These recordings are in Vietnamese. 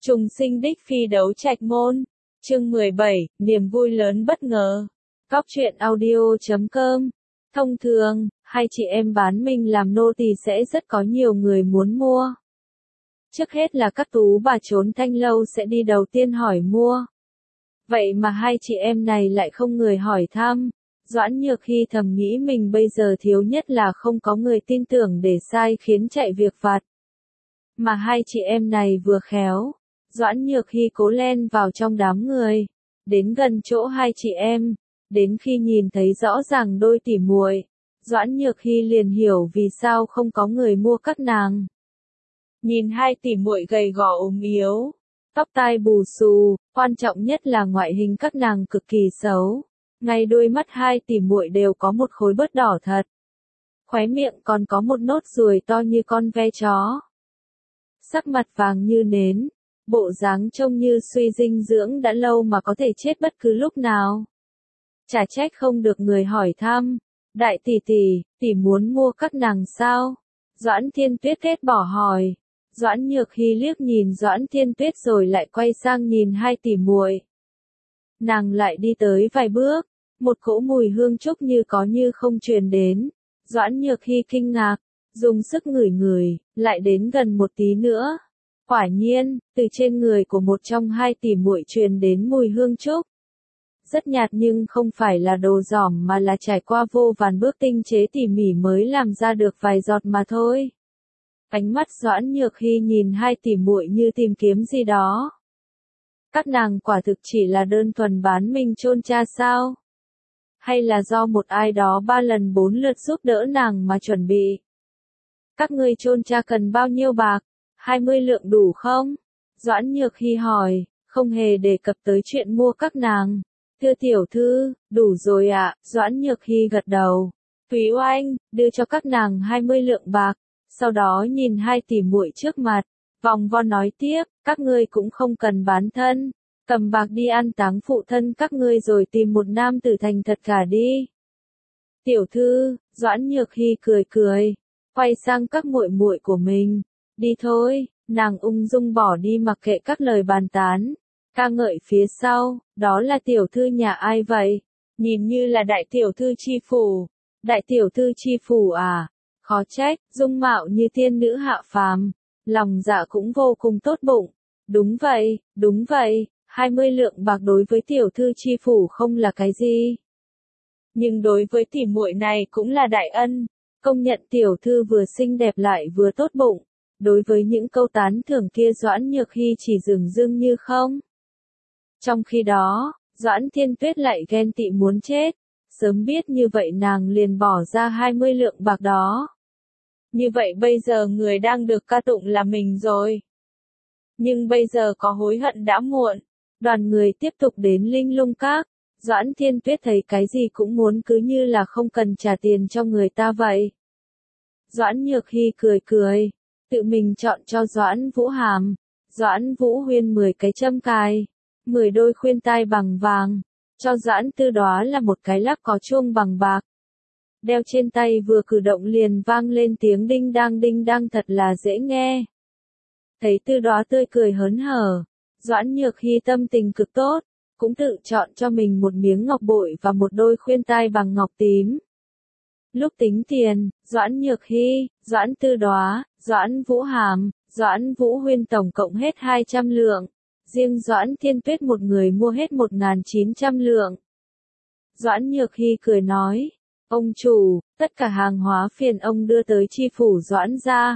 Trùng sinh đích phi đấu trạch môn. Chương 17, niềm vui lớn bất ngờ. Góc truyện audio.com. Thông thường, hai chị em bán mình làm nô tỳ sẽ rất có nhiều người muốn mua. Trước hết là các tú bà trốn thanh lâu sẽ đi đầu tiên hỏi mua. Vậy mà hai chị em này lại không người hỏi thăm. Doãn Nhược Hy thầm nghĩ mình bây giờ thiếu nhất là không có người tin tưởng để sai khiến chạy việc vặt. Mà hai chị em này vừa khéo. Doãn Nhược Hy cố len vào trong đám người, đến gần chỗ hai chị em, đến khi nhìn thấy rõ ràng đôi tỉ muội, Doãn Nhược Hy liền hiểu vì sao không có người mua các nàng. Nhìn hai tỉ muội gầy gò ốm yếu, tóc tai bù xù, quan trọng nhất là ngoại hình các nàng cực kỳ xấu, ngay đôi mắt hai tỉ muội đều có một khối bớt đỏ thật. Khóe miệng còn có một nốt ruồi to như con ve chó. Sắc mặt vàng như nến. Bộ dáng trông như suy dinh dưỡng đã lâu mà có thể chết bất cứ lúc nào. Chả trách không được người hỏi thăm. Đại tỷ muốn mua các nàng sao? Doãn Thiên Tuyết ghét bỏ hỏi. Doãn Nhược Hy liếc nhìn Doãn Thiên Tuyết rồi lại quay sang nhìn hai tỷ muội. Nàng lại đi tới vài bước, một cỗ mùi hương trúc như có như không truyền đến. Doãn Nhược Hy kinh ngạc, dùng sức ngửi ngửi, lại đến gần một tí nữa. Quả nhiên, từ trên người của một trong hai tỷ muội truyền đến mùi hương trúc. Rất nhạt nhưng không phải là đồ giỏm mà là trải qua vô vàn bước tinh chế tỉ mỉ mới làm ra được vài giọt mà thôi. Ánh mắt Doãn Nhược Hy nhìn hai tỷ muội như tìm kiếm gì đó. Các nàng quả thực chỉ là đơn thuần bán mình chôn cha sao? Hay là do một ai đó 3 lần 4 lượt giúp đỡ nàng mà chuẩn bị? Các ngươi chôn cha cần bao nhiêu bạc? 20 lượng đủ không? Doãn Nhược Hy hỏi, không hề đề cập tới chuyện mua các nàng. Thưa tiểu thư, đủ rồi ạ. Doãn Nhược Hy gật đầu. Thúy Oanh, đưa cho các nàng 20 lượng bạc. Sau đó nhìn hai tỷ muội trước mặt, vòng vo nói tiếp, các ngươi cũng không cần bán thân. Cầm bạc đi ăn táng phụ thân các ngươi rồi tìm một nam tử thành thật cả đi. Tiểu thư, Doãn Nhược Hy cười cười, quay sang các muội muội của mình. Đi thôi, nàng ung dung bỏ đi mặc kệ các lời bàn tán. Ca ngợi phía sau, đó là tiểu thư nhà ai vậy? Nhìn như là đại tiểu thư chi phủ. Đại tiểu thư chi phủ à? Khó trách, dung mạo như tiên nữ hạ phàm. Lòng dạ cũng vô cùng tốt bụng. Đúng vậy, 20 lượng bạc đối với tiểu thư chi phủ không là cái gì. Nhưng đối với tỷ muội này cũng là đại ân. Công nhận tiểu thư vừa xinh đẹp lại vừa tốt bụng. Đối với những câu tán thưởng kia Doãn Nhược Hy chỉ dửng dưng như không. Trong khi đó, Doãn Thiên Tuyết lại ghen tị muốn chết. Sớm biết như vậy nàng liền bỏ ra 20 lượng bạc đó. Như vậy bây giờ người đang được ca tụng là mình rồi. Nhưng bây giờ có hối hận đã muộn. Đoàn người tiếp tục đến Linh Lung Các. Doãn Thiên Tuyết thấy cái gì cũng muốn cứ như là không cần trả tiền cho người ta vậy. Doãn Nhược Hy cười cười. Tự mình chọn cho Doãn Vũ Hàm, Doãn Vũ Huyên 10 cái châm cài, 10 đôi khuyên tai bằng vàng, cho Doãn Tư Đóa là một cái lắc có chuông bằng bạc. Đeo trên tay vừa cử động liền vang lên tiếng đinh đang thật là dễ nghe. Thấy Tư Đóa tươi cười hớn hở, Doãn Nhược Hy tâm tình cực tốt, cũng tự chọn cho mình một miếng ngọc bội và một đôi khuyên tai bằng ngọc tím. Lúc tính tiền, Doãn Nhược Hy, Doãn Tư Đóa, Doãn Vũ Hàm, Doãn Vũ Huyên tổng cộng hết 200 lượng. Riêng Doãn Thiên Tuyết một người mua hết 1.900 lượng. Doãn Nhược Hy cười nói, ông chủ, tất cả hàng hóa phiền ông đưa tới chi phủ Doãn gia.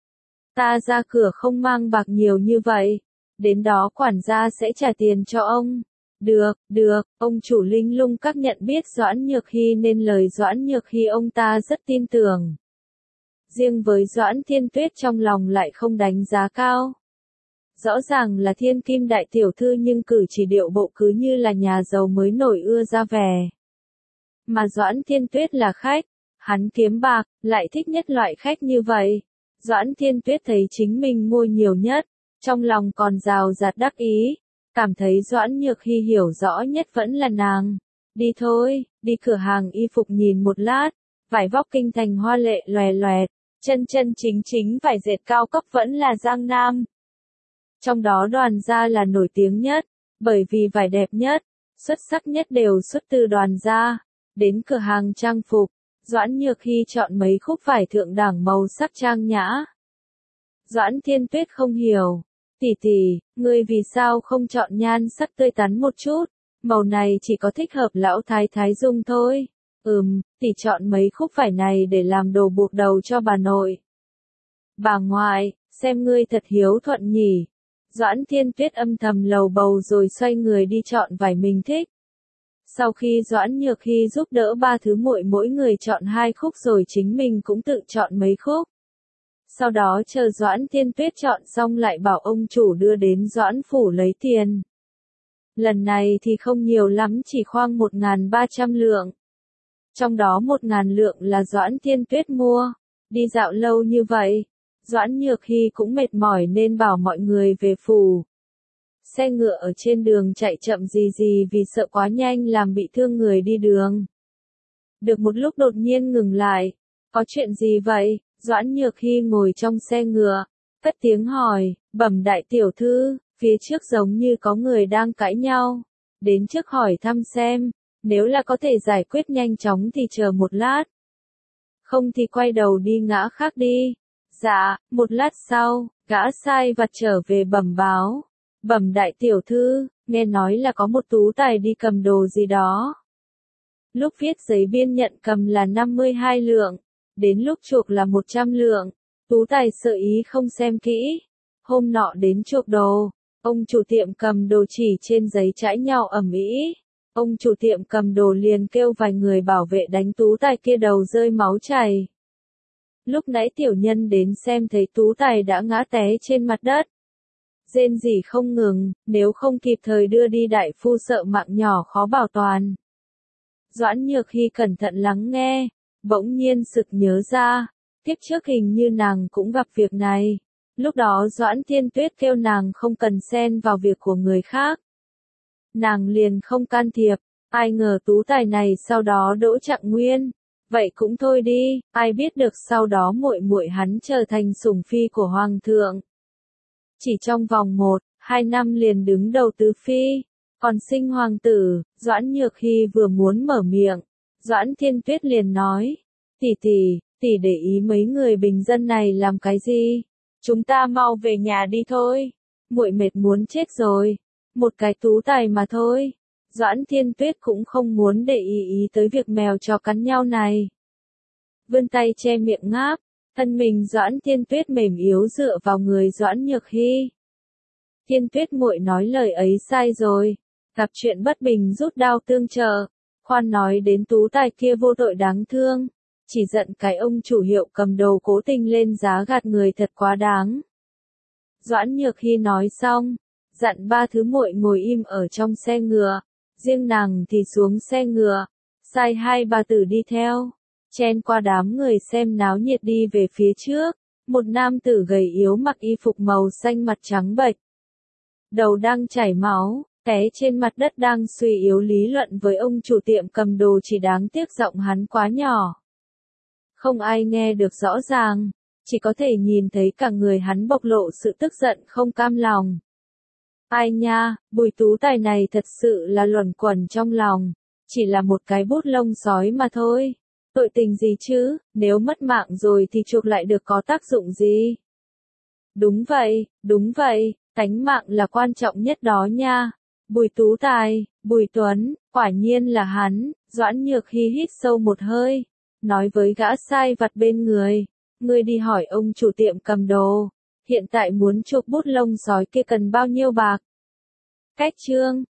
Ta ra cửa không mang bạc nhiều như vậy. Đến đó quản gia sẽ trả tiền cho ông. Được, ông chủ Linh Lung Các nhận biết Doãn Nhược Hy nên lời Doãn Nhược Hy ông ta rất tin tưởng. Riêng với Doãn Thiên Tuyết trong lòng lại không đánh giá cao. Rõ ràng là thiên kim đại tiểu thư nhưng cử chỉ điệu bộ cứ như là nhà giàu mới nổi ưa ra vẻ. Mà Doãn Thiên Tuyết là khách, hắn kiếm bạc, lại thích nhất loại khách như vậy. Doãn Thiên Tuyết thấy chính mình mua nhiều nhất, trong lòng còn rào rạt đắc ý. Cảm thấy Doãn Nhược Hy hiểu rõ nhất vẫn là nàng. Đi thôi, đi cửa hàng y phục nhìn một lát. Vải vóc kinh thành hoa lệ loè loẹt, chân chính vải dệt cao cấp vẫn là Giang Nam. Trong đó Đoàn gia là nổi tiếng nhất, bởi vì vải đẹp nhất, xuất sắc nhất đều xuất từ Đoàn gia. Đến cửa hàng trang phục, Doãn Nhược Hy chọn mấy khúc vải thượng đẳng màu sắc trang nhã. Doãn Thiên Tuyết không hiểu, tỷ tỷ, ngươi vì sao không chọn nhan sắc tươi tắn một chút, màu này chỉ có thích hợp lão thái thái dùng thôi. Tỷ chọn mấy khúc vải này để làm đồ buộc đầu cho bà nội. Bà ngoại, xem ngươi thật hiếu thuận nhỉ. Doãn Thiên Tuyết âm thầm lầu bầu rồi xoay người đi chọn vải mình thích. Sau khi Doãn Nhược Hy giúp đỡ ba thứ muội mỗi người chọn 2 khúc rồi chính mình cũng tự chọn mấy khúc. Sau đó chờ Doãn Thiên Tuyết chọn xong lại bảo ông chủ đưa đến Doãn phủ lấy tiền. Lần này thì không nhiều lắm, chỉ khoang 1.300 lượng. Trong đó 1.000 lượng là Doãn Thiên Tuyết mua. Đi dạo lâu như vậy, Doãn Nhược Hy cũng mệt mỏi nên bảo mọi người về phủ. Xe ngựa ở trên đường chạy chậm gì vì sợ quá nhanh làm bị thương người đi đường. Được một lúc đột nhiên ngừng lại. Có chuyện gì vậy? Doãn Nhược Hy ngồi trong xe ngựa, cất tiếng hỏi, bẩm đại tiểu thư, phía trước giống như có người đang cãi nhau. Đến trước hỏi thăm xem, nếu là có thể giải quyết nhanh chóng thì chờ một lát. Không thì quay đầu đi ngã khác đi. Dạ, một lát sau, gã sai vặt trở về bẩm báo. Bẩm đại tiểu thư, nghe nói là có một tú tài đi cầm đồ gì đó. Lúc viết giấy biên nhận cầm là 52 lượng, đến lúc chuộc là 100 lượng. Tú tài sợ ý không xem kỹ. Hôm nọ đến chuộc đồ, ông chủ tiệm cầm đồ chỉ trên giấy cãi nhau ầm ĩ. Ông chủ tiệm cầm đồ liền kêu vài người bảo vệ đánh tú tài kia đầu rơi máu chảy. Lúc nãy tiểu nhân đến xem thấy tú tài đã ngã té trên mặt đất. Rên rỉ không ngừng, nếu không kịp thời đưa đi đại phu sợ mạng nhỏ khó bảo toàn. Doãn Nhược Hy cẩn thận lắng nghe, bỗng nhiên sực nhớ ra, tiếp trước hình như nàng cũng gặp việc này. Lúc đó Doãn Thiên Tuyết kêu nàng không cần xen vào việc của người khác. Nàng liền không can thiệp, ai ngờ tú tài này sau đó đỗ trạng nguyên. Vậy cũng thôi đi, ai biết được sau đó muội muội hắn trở thành sủng phi của hoàng thượng. Chỉ trong vòng 1-2 năm liền đứng đầu tứ phi, còn sinh hoàng tử. Doãn Nhược Hy vừa muốn mở miệng, Doãn Thiên Tuyết liền nói, tỷ để ý mấy người bình dân này làm cái gì? Chúng ta mau về nhà đi thôi, muội mệt muốn chết rồi, một cái tú tài mà thôi. Doãn Thiên Tuyết cũng không muốn để ý tới việc mèo chó cắn nhau này. Vươn tay che miệng ngáp, thân mình Doãn Thiên Tuyết mềm yếu dựa vào người Doãn Nhược Hy. Thiên Tuyết muội nói lời ấy sai rồi, gặp chuyện bất bình rút đao tương trợ, khoan nói đến tú tài kia vô tội đáng thương, chỉ giận cái ông chủ hiệu cầm đồ cố tình lên giá gạt người thật quá đáng. Doãn Nhược Hy nói xong, dặn ba thứ muội ngồi im ở trong xe ngựa, riêng nàng thì xuống xe ngựa, sai 2 bà tử đi theo, chen qua đám người xem náo nhiệt đi về phía trước. Một nam tử gầy yếu mặc y phục màu xanh mặt trắng bệch, đầu đang chảy máu, té trên mặt đất đang suy yếu lý luận với ông chủ tiệm cầm đồ, chỉ đáng tiếc giọng hắn quá nhỏ. Không ai nghe được rõ ràng, chỉ có thể nhìn thấy cả người hắn bộc lộ sự tức giận không cam lòng. Ai nha, Bùi tú tài này thật sự là luẩn quẩn trong lòng, chỉ là một cái bút lông sói mà thôi. Tội tình gì chứ, nếu mất mạng rồi thì chuộc lại được có tác dụng gì? Đúng vậy, tánh mạng là quan trọng nhất đó nha. Bùi tú tài, Bùi Tuấn, quả nhiên là hắn. Doãn Nhược Hy hít sâu một hơi, nói với gã sai vặt bên người, ngươi đi hỏi ông chủ tiệm cầm đồ, hiện tại muốn chuộc bút lông sói kia cần bao nhiêu bạc? Cách chương